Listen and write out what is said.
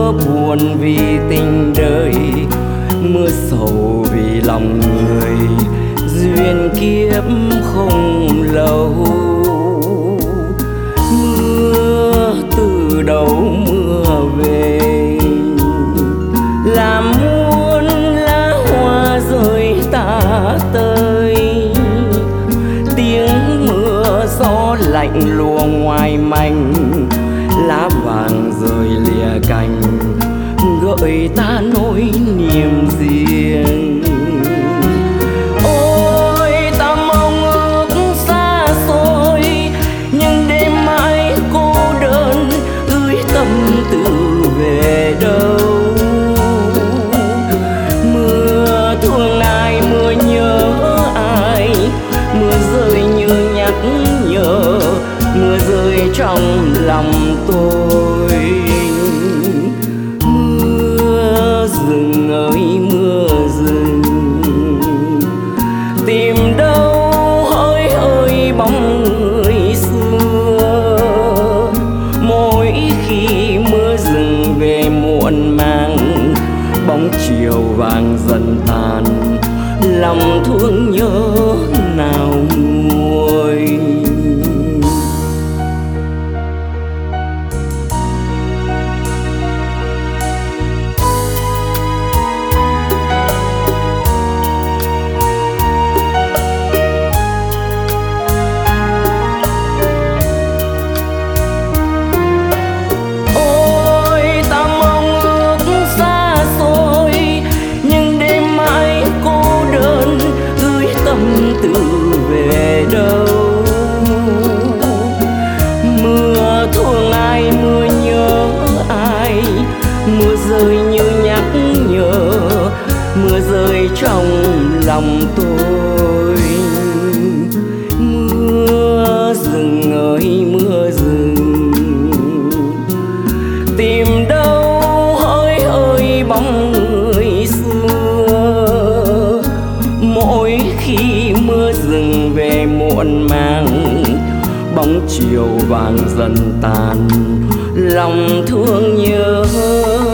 mưa buồn vì tình đời, mưa sầu vì lòng người, duyên kiếp không lâu. Mưa từ đầu mưa về, làm muôn lá hoa rơi tả tơi. Tiếng mưa gió lạnh lùa ngoài manh, lá vàng rơi lìa cành, gợi ta nỗi niềm riêng. Ôi ta mong ước xa xôi, nhưng đêm mãi cô đơn, gửi tâm tư về đâu. Mưa thương ai, mưa nhớ ai, mưa rơi như nhắc nhở, mưa rơi trong lòng tôi. Mưa rừng ơi mưa rừng, tìm đâu hỡi ơi bóng người xưa. Mỗi khi mưa rừng về muộn màng, bóng chiều vàng dần tàn, lòng thương nhớ nào nguôi. Về đâu mưa thương ai, mưa nhớ ai, mưa rơi như nhắc nhở, mưa rơi trong lòng tôi. Mưa rừng ơi mưa rừng, tìm đâu hỡi ơi bóng người xưa. Mỗi khi mưa rừng về muộn màng, bóng chiều vàng dần tàn, lòng thương nhớ